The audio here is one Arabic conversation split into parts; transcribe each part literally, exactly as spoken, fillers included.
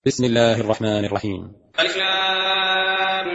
بسم الله الرحمن الرحيم. ألف لام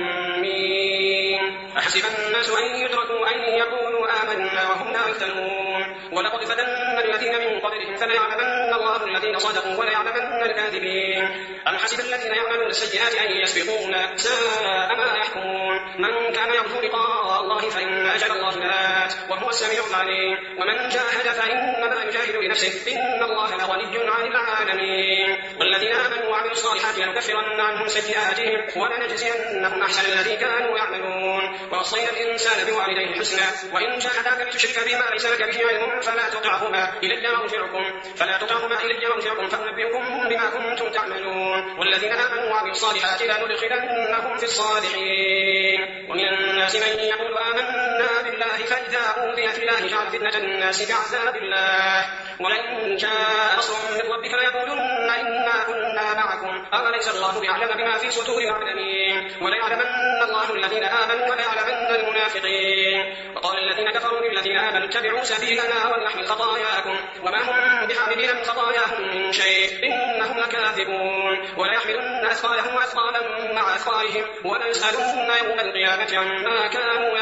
ميم. أحسب الناس أن يتركوا أن يقولوا آمنا وهم لا يفتنون ولقد فتنا الذين من قبلهم فليعلمن الله الذين صدقوا وليعلمن الكاذبين. أم حسب الذين يعملون السيئات أن يسبقونا ساء ما يحكمون. من كان يرجو لقاء الله فإن أجل الله لآت وهو السميع العليم. ومن جاهد فإنما يجاهد لنفسه إن الله لغني عن العالمين. والذين آمنوا وعملوا الصالحات لنكفرن عنهم سيئاتهم ولنجزينهم أحسن الذي كانوا يعملون. ووصينا الإنسان بوالديه حسنا وإن جاهداك لتشرك بما ليس لك به علم فلا تطعهما إلي مرجعكم فلا تطعهما إلي مرجعكم فأنبئكم بما كنتم تعملون. والذين آمنوا وعملوا الصالحات لندخلنهم في الصالحين. ومن الناس من يقول آمنا بالله فإذا أوذي في الله جعل فتنة الناس بعذاب الله ولئن جاء نصر من ربك ليقولن إنا كنا معكم أوليس الله بيعلم بما في صدور العالمين. وليعلمن الله الذين آمنوا وليعلمن المنافقين. وقال الذين كفروا للذين آمنوا اتبعوا سبيلنا ولنحمل خطاياكم وما هم بحاملين من خطاياهم من شيء إنهم لكاذبون. وليحملن أثقالهم وأثقالا مع أثقالهم وليسألن يوم القيامة عما كانوا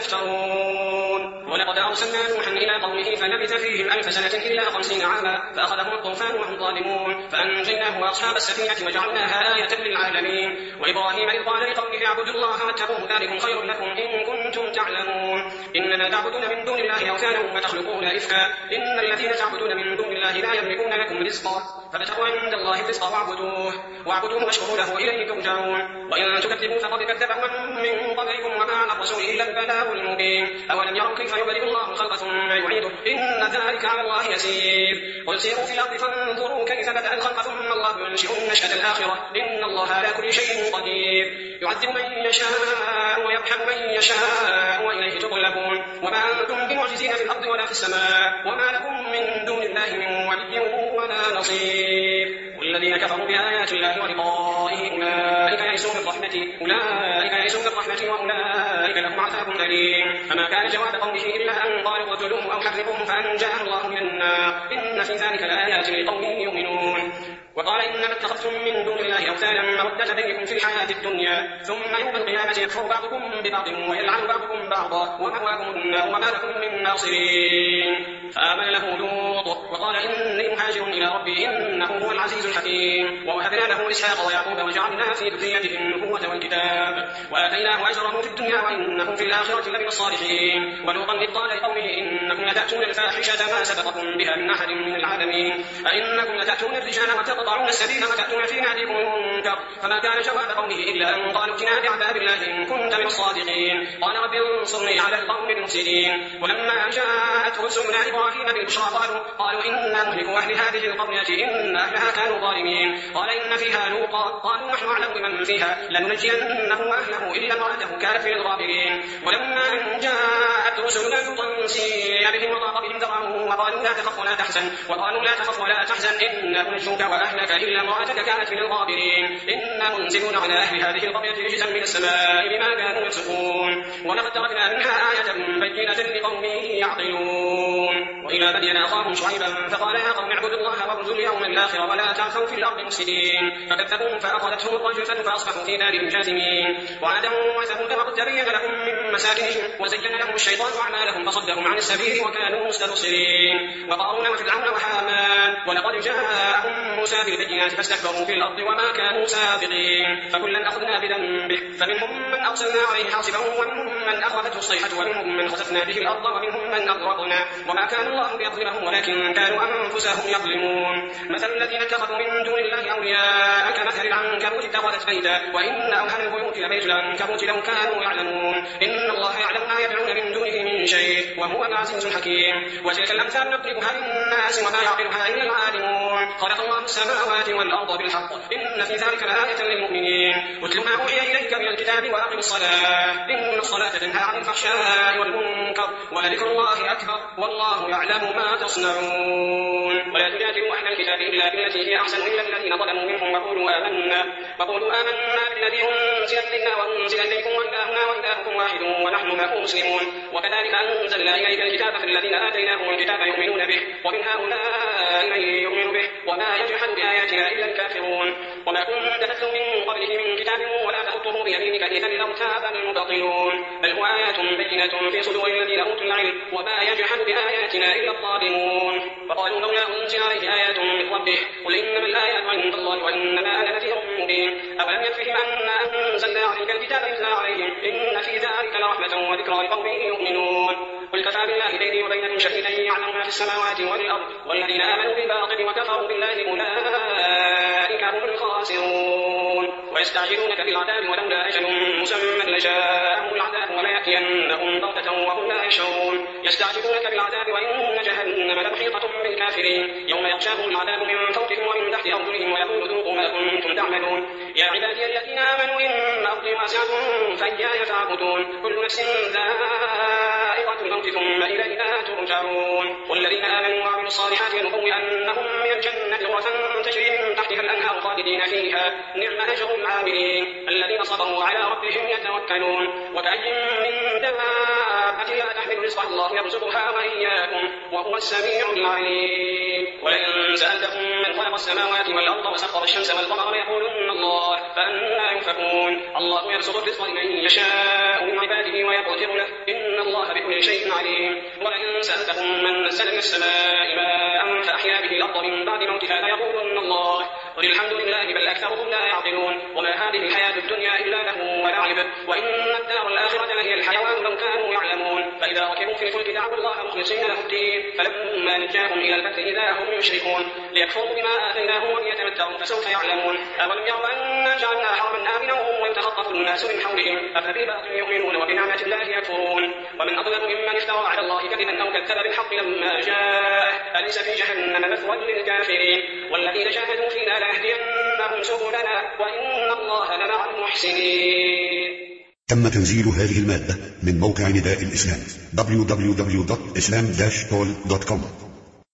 يفترون. ولقد أرسلنا نوحا إلى قومه فلبث فيهم ألف سنة إلا خمسين عاما فأخذهم الطوفان وهم ظالمون فأنجيناه وأصحاب السفينة وجعلناها آية للعالمين. وإبراهيم إذ قال لقومه اعبدوا الله واتقوه ذلكم خير لكم إن كنتم تعلمون. إنما تعبدون من دون الله أوثانا وتخلقون إفكا إن الذين تعبدون من دون الله لا يملكون لكم رزقا فابتغوا عند الله الرزق واعبدوه واعبدوه واشكروا له إليه ترجعون. وإن تكذبوا فقد كذب أمم من قبلكم وما على الرسول إلا البلاغ المبين. أولم يروا كيف يبدئ الله الخلق ثم يعيده إن ذلك على الله يسير. قل سيروا في الأرض فانظروا كيف بدأ الخلق ثم الله ينشئ النشأة الآخرة إن الله على كل شيء قدير. يعذب من يشاء ويرحم من يشاء وإليه تقلبون. وما أنتم بمعجزين في الأرض ولا في السماء وما لكم من دون الله من ولي ولا نصير. والذين كفروا بآيات الله ولقائه أولئك يئسوا من رحمتي أولئك يئسوا من رحمتي وأولئك لهم عذاب أليم. فما كان جواب قومه إلا أن قالوا اقتلوه أو حرقوه فأنجاه الله من النار إن في ذلك لآيات لقوم يؤمنون. وقال إنما اتخذتم من دون الله أوثانا مودة بينكم في الحياة الدنيا ثم يوم القيامة يكفر بعضكم ببعض ويلعن بعضكم بعضا ومأواكم النار وما لكم من ناصرين. فآمن له لوط وقال إني مهاجر إلى ربي إنه هو العزيز الحكيم. ووهبنا له إسحاق ويعقوب وجعلنا في ذريته النبوة والكتاب وآتيناه أجره في الدنيا وإنه في الآخرة لمن الصالحين. ولوطا إذ قال لقومه إنكم لتأتون الفاحشة ما سبقكم بها من أحد من العالمين أئنكم لتأتون الرجال وتقطعون السبيل وتأتون في ناديكم المنكر. فما كان جواب قومه إلا أن قالوا ائتنا بعذاب الله إن كنت من الصادقين. قال رب انصرني على القوم المفسدين. ولما جاءت رسلنا إبراهيم بالبشرى قالوا قالوا إنا مهلك أهل هذه القرية إن أهلها كانوا ظالمين. قال إن فيها لوطا قالوا نحن أعلم بمن فيها لننجينه وأهله إلا امرأته كانت من الغابرين. ولما أن جاءت رسلنا لوطا سيء بهم وضاق بهم ذرعه وقالوا لا تخف ولا تحزن وقالوا لا تخف ولا تحزن إنا منجوك وأهلك إلا امرأتك كانت من الغابرين. إنا منزلون على أهل هذه القرية رجزا من السماء بما كانوا يفسقون. ولقد تركنا منها آية بينة لقوم يعقلون. وإلى مدين أخاهم شعيبا فقال يا قوم اعبدوا الله وارجوا اليوم الآخر ولا تعثوا في الأرض مفسدين. فكذبوه فأخذتهم الرجفة فأصبحوا في نارهم جاثمين. وعادا وثمود وقد تبين لهم من مساكنهم وزين لهم الشيطان أعمالهم فصدهم عن السبيل وكانوا مستبصرين. وقارون وفرعون وهامان ولقد جاءهم موسى بالبينات فاستكبروا في الأرض وما كانوا سابقين. فكلا أخذنا بذنبه فمنهم من أرسلنا عليه حاصبا ومنهم من أخذته الصيحة ومنهم من خسفنا به الأرض ومنهم من أغرقنا وما كان الله ليظلمهم ولكن كانوا أنفسهم يظلمون. مثل الذين اتخذوا من دون الله أولياء كمثل العنكبوت اتخذت بيتا وإن أوهن البيوت لبيت العنكبوت لو كانوا يعلمون. إن الله يعلم ما يدعون من دونه من شيء وهو العزيز الحكيم. وتلك الأمثال نضربها للناس وما يعقلها إلا العالمون. خلق الله السماوات والأرض بالحق إن في ذلك لآية للمؤمنين. اتل ما أوحي إليك من الكتاب وأقم الصلاة إن الصلاة تنهى عن الفحشاء والمنكر ولذكر الله أكبر والله يعلم ما تصنعون. ولا تجادلوا أهل الكتاب إلا بالتي هي أحسن إلا الذين ظلموا منهم وقولوا آمنا وقولوا آمنا بالذي أنزل إلينا وأنزل إليكم وإلهنا وإلهكم واحد ونحن له مسلمون. وكذلك أنزلنا إليك الكتاب فالذين آتيناهم الكتاب يؤمنون به ومن هؤلاء من يؤمن به وما يجحد بآياتنا إلا الكافرون وما كنت تتلو من قبله من كتاب ولا تخطه بيمينك إذا لارتاب المبطلون بل هو آيات بينة في صدور الذين أوتوا العلم وما يجحد بآياتنا إلا الظالمون وقالوا لولا أنزل عليه آيات من ربه قل إنما الآيات عند الله وإنما أنا نذير مبين أولم يكفهم أنا أنزلنا عليك الكتاب يتلى عليهم إن في ذلك لرحمة وذكرى لقوم يؤمنون قل كفى بالله بيني وبينكم شهيدا يعلم ما في السماوات والأرض والذين آمنوا بالباطل وكفروا بالله أولئك هم الخاسرون ويستعجلونك بالعذاب ولولا أجل مسمى لجاءهم العذاب وليأتينهم بغتة وهم لا يشعرون يستعجلونك بالعذاب وإن جهنم لمحيطة بالكافرين يوم يغشاهم العذاب من فوقهم ومن تحت أرجلهم ويقول ذوقوا ما كنتم تعملون يا عبادي الذين آمنوا إن أرضي واسعة فإياي فاعبدون كل نفس ذائقة الموت ثم إلينا ترجعون والذين آمنوا وعملوا الصالحات لنبوئنهم من الجنة غرفا تجري من تحتها الأنهار خالدين فيها نعم أجر العاملين الذين صبروا على ربهم يتوكلون وكأي من دابة لا تحمل رزقها الله يرزقها وإياكم وهو السميع العليم ولئن سألتهم من خلق السماوات والأرض وسخر الشمس والقمر ليقولن الله فأنى يؤفكون الله يرزق الرزق لمن يشاء من عباده ويقدر له إن الله بكل شيء عليم ولئن سألتهم من نزل من السماء ماء فأحيا به الأرض من بعد موتها ليقولن الله قل الحمد لله بل أكثرهم لا يعقلون وما هذه الحياة الدنيا إلا له ولعب وإن الدار الآخرة لهي الحيوان لو كانوا يعلمون فإذا ركبوا في الفلك دعوا الله مخلصين له الدين فلما نجاهم إلى البر إذا هم يشركون ليكفروا بما آتيناهم وليتمتعوا فسوف يعلمون أولم يروا أنا جعلنا حرما آمنا ويتخطف الناس من حولهم أفبالباطل يؤمنون وبنعمة الله يكفرون ومن أظلم ممن افترى على الله كذبا أو كذب بالحق لما جاءه أليس في جهنم مثوى للكافرين والذين جاهدوا فينا لنهدينهم سبلنا وإن الله لمع المحسنين. تم تنزيل هذه المادة من موقع نداء الإسلام دبليو دبليو دبليو دوت إسلام داش تول دوت كوم.